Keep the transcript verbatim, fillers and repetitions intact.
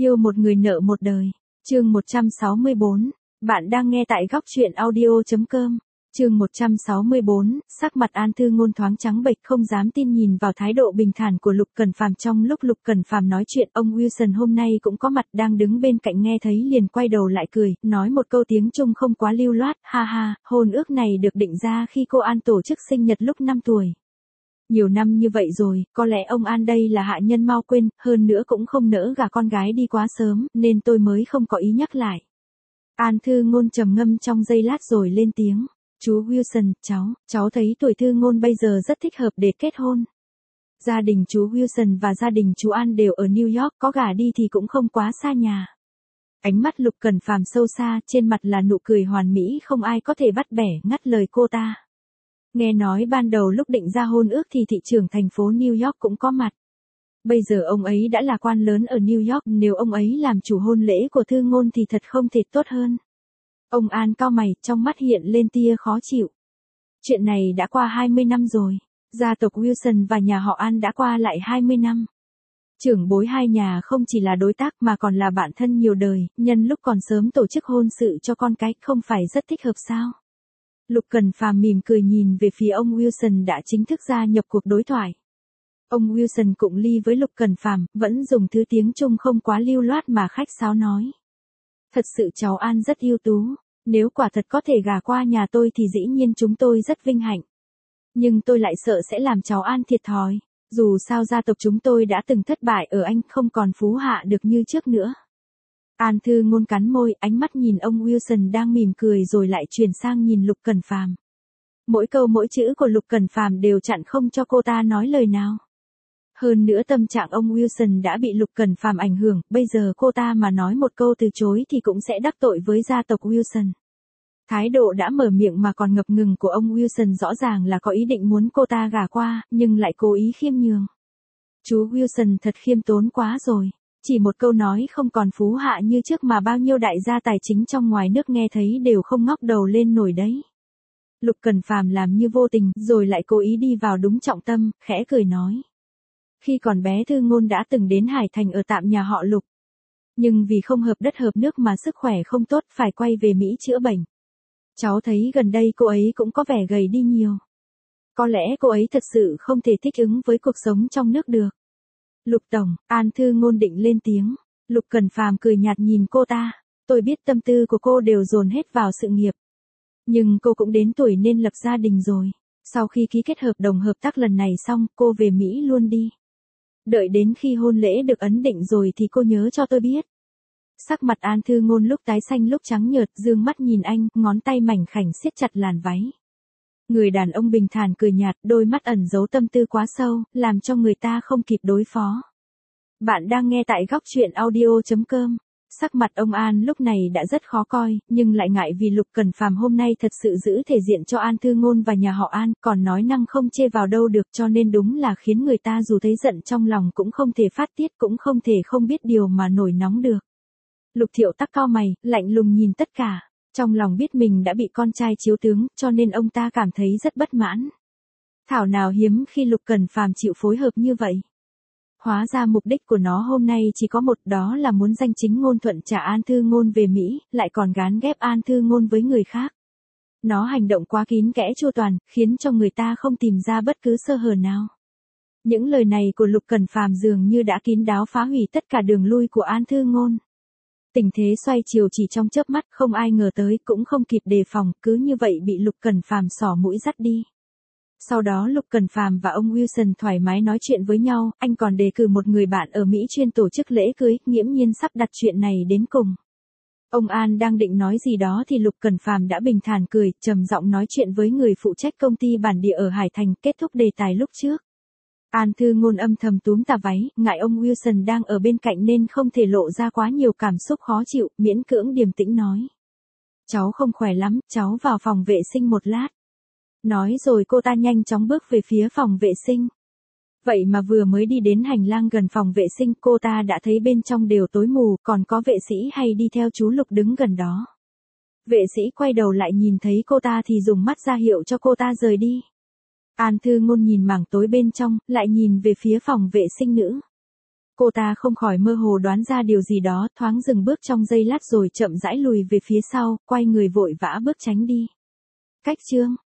Yêu một người nợ một đời. Chương một trăm sáu mươi bốn. Bạn đang nghe tại góc truyện audio chấm com. Chương một trăm sáu mươi bốn, sắc mặt An Thư Ngôn thoáng trắng bệch, không dám tin nhìn vào thái độ bình thản của Lục Cẩn Phàm. Trong lúc Lục Cẩn Phàm nói chuyện, ông Wilson hôm nay cũng có mặt, đang đứng bên cạnh nghe thấy liền quay đầu lại cười, nói một câu tiếng Trung không quá lưu loát, ha ha, hôn ước này được định ra khi cô An tổ chức sinh nhật lúc năm tuổi. Nhiều năm như vậy rồi, có lẽ ông An đây là hạ nhân mau quên, hơn nữa cũng không nỡ gả con gái đi quá sớm, nên tôi mới không có ý nhắc lại. An Thư Ngôn trầm ngâm trong giây lát rồi lên tiếng. Chú Wilson, cháu, cháu thấy tuổi Thư Ngôn bây giờ rất thích hợp để kết hôn. Gia đình chú Wilson và gia đình chú An đều ở New York, có gả đi thì cũng không quá xa nhà. Ánh mắt Lục Cẩn Phàm sâu xa, trên mặt là nụ cười hoàn mỹ không ai có thể bắt bẻ, ngắt lời cô ta. Nghe nói ban đầu lúc định ra hôn ước thì thị trưởng thành phố New York cũng có mặt. Bây giờ ông ấy đã là quan lớn ở New York, nếu ông ấy làm chủ hôn lễ của Thư Ngôn thì thật không thể tốt hơn. Ông An cau mày, trong mắt hiện lên tia khó chịu. Chuyện này đã qua hai mươi năm rồi. Gia tộc Wilson và nhà họ An đã qua lại hai mươi năm. Trưởng bối hai nhà không chỉ là đối tác mà còn là bạn thân nhiều đời, nhân lúc còn sớm tổ chức hôn sự cho con cái, không phải rất thích hợp sao? Lục Cẩn Phàm mỉm cười nhìn về phía ông Wilson đã chính thức gia nhập cuộc đối thoại. Ông Wilson cụng ly với Lục Cẩn Phàm, vẫn dùng thứ tiếng Trung không quá lưu loát mà khách sáo nói. Thật sự cháu An rất ưu tú, nếu quả thật có thể gả qua nhà tôi thì dĩ nhiên chúng tôi rất vinh hạnh. Nhưng tôi lại sợ sẽ làm cháu An thiệt thòi, dù sao gia tộc chúng tôi đã từng thất bại ở Anh, không còn phú hạ được như trước nữa. An Thư Ngôn cắn môi, ánh mắt nhìn ông Wilson đang mỉm cười rồi lại chuyển sang nhìn Lục Cẩn Phàm. Mỗi câu mỗi chữ của Lục Cẩn Phàm đều chặn không cho cô ta nói lời nào. Hơn nữa tâm trạng ông Wilson đã bị Lục Cẩn Phàm ảnh hưởng, bây giờ cô ta mà nói một câu từ chối thì cũng sẽ đắc tội với gia tộc Wilson. Thái độ đã mở miệng mà còn ngập ngừng của ông Wilson rõ ràng là có ý định muốn cô ta gả qua, nhưng lại cố ý khiêm nhường. Chú Wilson thật khiêm tốn quá rồi. Chỉ một câu nói không còn phú hạ như trước mà bao nhiêu đại gia tài chính trong ngoài nước nghe thấy đều không ngóc đầu lên nổi đấy. Lục Cẩn Phàm làm như vô tình, rồi lại cố ý đi vào đúng trọng tâm, khẽ cười nói. Khi còn bé Thư Ngôn đã từng đến Hải Thành ở tạm nhà họ Lục. Nhưng vì không hợp đất hợp nước mà sức khỏe không tốt phải quay về Mỹ chữa bệnh. Cháu thấy gần đây cô ấy cũng có vẻ gầy đi nhiều. Có lẽ cô ấy thật sự không thể thích ứng với cuộc sống trong nước được. Lục Tổng, An Thư Ngôn định lên tiếng. Lục Cẩn Phàm cười nhạt nhìn cô ta. Tôi biết tâm tư của cô đều dồn hết vào sự nghiệp. Nhưng cô cũng đến tuổi nên lập gia đình rồi. Sau khi ký kết hợp đồng hợp tác lần này xong, cô về Mỹ luôn đi. Đợi đến khi hôn lễ được ấn định rồi thì cô nhớ cho tôi biết. Sắc mặt An Thư Ngôn lúc tái xanh lúc trắng nhợt, dương mắt nhìn anh, ngón tay mảnh khảnh siết chặt làn váy. Người đàn ông bình thản cười nhạt, đôi mắt ẩn giấu tâm tư quá sâu, làm cho người ta không kịp đối phó. Bạn đang nghe tại góc truyện audio chấm com. Sắc mặt ông An lúc này đã rất khó coi, nhưng lại ngại vì Lục Cẩn Phàm hôm nay thật sự giữ thể diện cho An Thư Ngôn và nhà họ An, còn nói năng không chê vào đâu được, cho nên đúng là khiến người ta dù thấy giận trong lòng cũng không thể phát tiết, cũng không thể không biết điều mà nổi nóng được. Lục Thiệu Tắc cau mày, lạnh lùng nhìn tất cả. Trong lòng biết mình đã bị con trai chiếu tướng, cho nên ông ta cảm thấy rất bất mãn. Thảo nào hiếm khi Lục Cẩn Phàm chịu phối hợp như vậy. Hóa ra mục đích của nó hôm nay chỉ có một, đó là muốn danh chính ngôn thuận trả An Thư Ngôn về Mỹ, lại còn gán ghép An Thư Ngôn với người khác. Nó hành động quá kín kẽ chu toàn, khiến cho người ta không tìm ra bất cứ sơ hở nào. Những lời này của Lục Cẩn Phàm dường như đã kín đáo phá hủy tất cả đường lui của An Thư Ngôn. Tình thế xoay chiều chỉ trong chớp mắt, không ai ngờ tới, cũng không kịp đề phòng, cứ như vậy bị Lục Cẩn Phàm xỏ mũi dắt đi. Sau đó Lục Cẩn Phàm và ông Wilson thoải mái nói chuyện với nhau, anh còn đề cử một người bạn ở Mỹ chuyên tổ chức lễ cưới, nghiễm nhiên sắp đặt chuyện này đến cùng. Ông An đang định nói gì đó thì Lục Cẩn Phàm đã bình thản cười, trầm giọng nói chuyện với người phụ trách công ty bản địa ở Hải Thành, kết thúc đề tài lúc trước. An Thư Ngôn âm thầm túm tà váy, ngại ông Wilson đang ở bên cạnh nên không thể lộ ra quá nhiều cảm xúc khó chịu, miễn cưỡng điềm tĩnh nói. Cháu không khỏe lắm, cháu vào phòng vệ sinh một lát. Nói rồi cô ta nhanh chóng bước về phía phòng vệ sinh. Vậy mà vừa mới đi đến hành lang gần phòng vệ sinh, cô ta đã thấy bên trong đều tối mù, còn có vệ sĩ hay đi theo chú Lục đứng gần đó. Vệ sĩ quay đầu lại nhìn thấy cô ta thì dùng mắt ra hiệu cho cô ta rời đi. An Thư Ngôn nhìn mảng tối bên trong, lại nhìn về phía phòng vệ sinh nữ. Cô ta không khỏi mơ hồ đoán ra điều gì đó, thoáng dừng bước trong giây lát rồi chậm rãi lùi về phía sau, quay người vội vã bước tránh đi. Cách chương